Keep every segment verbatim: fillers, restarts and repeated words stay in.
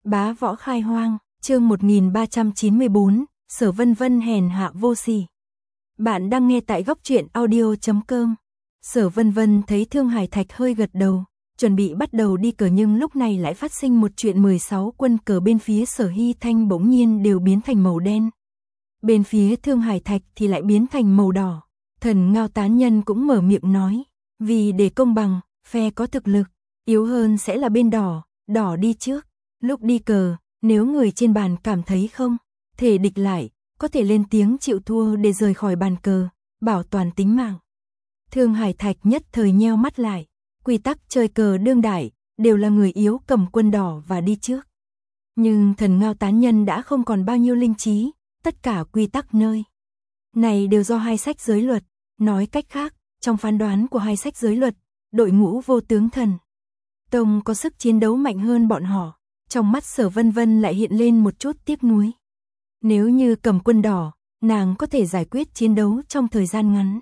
Bá võ khai hoang, chương một nghìn ba trăm chín mươi bốn, Sở Vân Vân hèn hạ vô sỉ. Bạn đang nghe tại góc truyện audio chấm com. Sở Vân Vân thấy Thương Hải Thạch hơi gật đầu, chuẩn bị bắt đầu đi cờ, nhưng lúc này lại phát sinh một chuyện. Mười sáu quân cờ bên phía Sở Hy Thanh bỗng nhiên đều biến thành màu đen. Bên phía Thương Hải Thạch thì lại biến thành màu đỏ. Thần Ngao Tán Nhân cũng mở miệng nói, vì để công bằng, phe có thực lực, yếu hơn sẽ là bên đỏ, đỏ đi trước. Lúc đi cờ, nếu người trên bàn cảm thấy không thể địch lại, có thể lên tiếng chịu thua để rời khỏi bàn cờ, bảo toàn tính mạng. Thương Hải Thạch nhất thời nheo mắt lại, quy tắc chơi cờ đương đại, đều là người yếu cầm quân đỏ và đi trước. Nhưng Thần Ngao Tán Nhân đã không còn bao nhiêu linh trí, tất cả quy tắc nơi này đều do hai sách giới luật, nói cách khác, trong phán đoán của hai sách giới luật, đội ngũ Vô Tướng Thần Tông có sức chiến đấu mạnh hơn bọn họ. Trong mắt Sở Vân Vân lại hiện lên một chút tiếc nuối. Nếu như cầm quân đỏ, nàng có thể giải quyết chiến đấu trong thời gian ngắn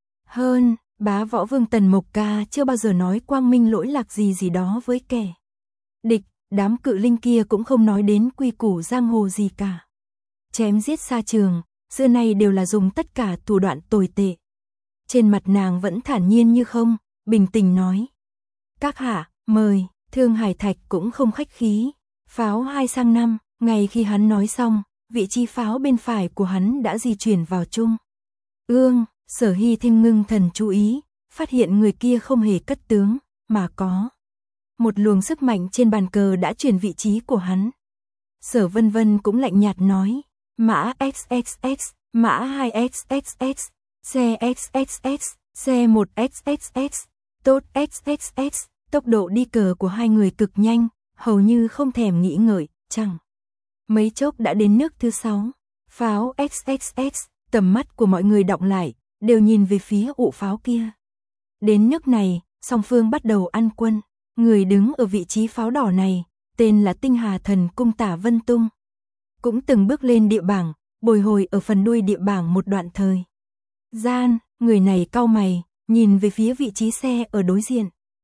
hơn. Bá Võ Vương Tần Mộc Ca chưa bao giờ nói quang minh lỗi lạc gì gì đó với kẻ địch, đám cự linh kia cũng không nói đến quy củ giang hồ gì cả. Chém giết xa trường, xưa nay đều là dùng tất cả thủ đoạn tồi tệ. Trên mặt nàng vẫn thản nhiên như không, bình tĩnh nói: "Các hạ, mời." Thương Hải Thạch cũng không khách khí. Pháo hai sang năm, ngay khi hắn nói xong, vị trí pháo bên phải của hắn đã di chuyển vào trung ương. Sở Hy Thanh ngưng thần chú ý, phát hiện người kia không hề cất tướng, mà có một luồng sức mạnh trên bàn cờ đã chuyển vị trí của hắn. Sở Vân Vân cũng lạnh nhạt nói: "Mã ích ích ích, mã hai ích ích ích, xe ích ích ích, xe một ích ích ích, tốt ích ích ích." Tốc độ đi cờ của hai người cực nhanh, hầu như không thèm nghĩ ngợi, chẳng mấy chốc đã đến nước thứ sáu. Pháo ích ích ích, tầm mắt của mọi người đọng lại, đều nhìn về phía ụ pháo kia. Đến nước này, song phương bắt đầu ăn quân. Người đứng ở vị trí pháo đỏ này, tên là Tinh Hà Thần Cung Tả Vân Tung. Cũng từng bước lên địa bảng, bồi hồi ở phần đuôi địa bảng một đoạn thời gian. Người này cau mày, nhìn về phía vị trí xe ở đối diện.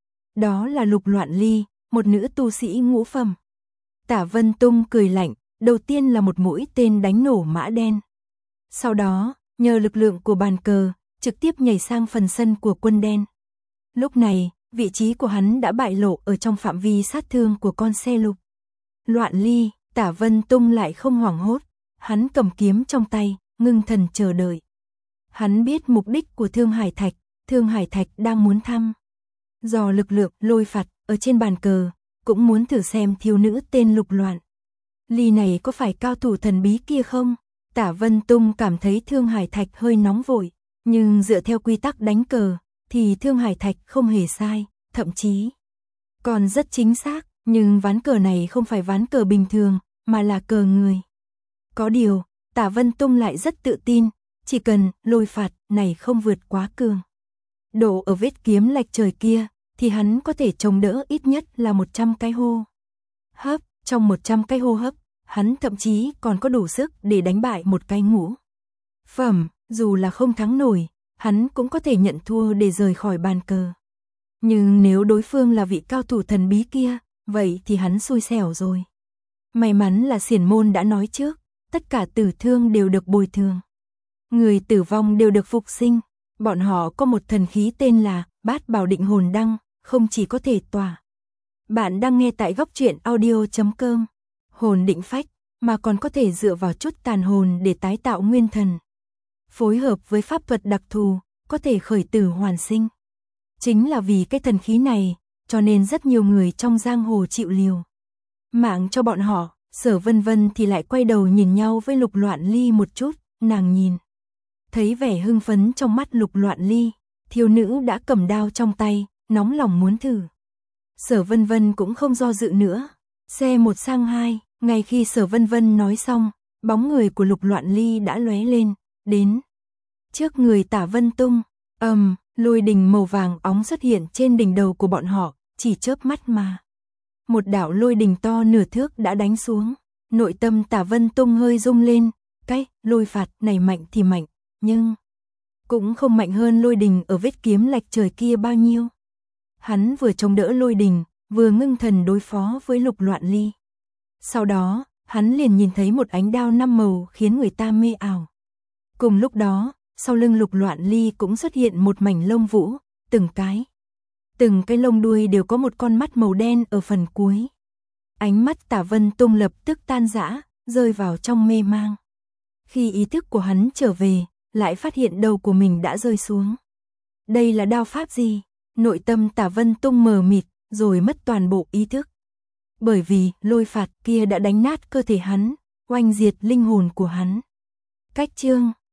Đó là Lục Loạn Ly, một nữ tu sĩ ngũ phẩm. Tả Vân Tung cười lạnh, đầu tiên là một mũi tên đánh nổ mã đen. Sau đó, nhờ lực lượng của bàn cờ, trực tiếp nhảy sang phần sân của quân đen. Lúc này, vị trí của hắn đã bại lộ ở trong phạm vi sát thương của con xe Lục Loạn Ly. Tả Vân Tung lại không hoảng hốt, hắn cầm kiếm trong tay, ngưng thần chờ đợi. Hắn biết mục đích của Thương Hải Thạch, Thương Hải Thạch đang muốn thăm dò lực lượng lôi phạt ở trên bàn cờ, cũng muốn thử xem thiếu nữ tên Lục Loạn Ly này có phải cao thủ thần bí kia không. Tả Vân Tung cảm thấy Thương Hải Thạch hơi nóng vội, nhưng dựa theo quy tắc đánh cờ, thì Thương Hải Thạch không hề sai, thậm chí còn rất chính xác, nhưng ván cờ này không phải ván cờ bình thường, mà là cờ người. Có điều, Tả Vân Tung lại rất tự tin, chỉ cần lôi phạt này không vượt quá cường độ ở vết kiếm lệch trời kia, thì hắn có thể chống đỡ ít nhất là một trăm cái hô hấp. Trong một trăm cái hô hấp, hắn thậm chí còn có đủ sức để đánh bại một cái ngũ phẩm. Dù là không thắng nổi, hắn cũng có thể nhận thua để rời khỏi bàn cờ. Nhưng nếu đối phương là vị cao thủ thần bí kia, vậy thì hắn xui xẻo rồi. May mắn là xiển môn đã nói trước, tất cả tử thương đều được bồi thường, người tử vong đều được phục sinh. Bọn họ có một thần khí tên là Bát Bảo Định Hồn Đăng, không chỉ có thể tỏa. Bạn đang nghe tại góc truyện audio chấm com. Hồn định phách, mà còn có thể dựa vào chút tàn hồn để tái tạo nguyên thần. Phối hợp với pháp thuật đặc thù, có thể khởi tử hoàn sinh. Chính là vì cái thần khí này, cho nên rất nhiều người trong giang hồ chịu liều mạng cho bọn họ. Sở Vân Vân thì lại quay đầu nhìn nhau với Lục Loạn Ly một chút, nàng nhìn thấy vẻ hưng phấn trong mắt Lục Loạn Ly, thiếu nữ đã cầm đao trong tay, nóng lòng muốn thử. Sở Vân Vân cũng không do dự nữa, xe một sang hai, ngay khi Sở Vân Vân nói xong, bóng người của Lục Loạn Ly đã lóe lên, đến trước người Tả Vân Tung. Ầm, um, lôi đình màu vàng óng xuất hiện trên đỉnh đầu của bọn họ, chỉ chớp mắt mà một đạo lôi đình to nửa thước đã đánh xuống. Nội tâm Tả Vân Tung hơi rung lên, cái lôi phạt này mạnh thì mạnh, nhưng cũng không mạnh hơn lôi đình ở vết kiếm lệch trời kia bao nhiêu. Hắn vừa chống đỡ lôi đình, vừa ngưng thần đối phó với Lục Loạn Ly. Sau đó, hắn liền nhìn thấy một ánh đao năm màu khiến người ta mê ảo. Cùng lúc đó, sau lưng Lục Loạn Ly cũng xuất hiện một mảnh lông vũ, từng cái. Từng cái lông đuôi đều có một con mắt màu đen ở phần cuối. Ánh mắt Tả Vân Tung lập tức tan rã, rơi vào trong mê mang. Khi ý thức của hắn trở về, lại phát hiện đầu của mình đã rơi xuống. Đây là đao pháp gì? Nội tâm Tả Vân Tung mờ mịt, rồi mất toàn bộ ý thức. Bởi vì lôi phạt kia đã đánh nát cơ thể hắn, oanh diệt linh hồn của hắn. Cách chương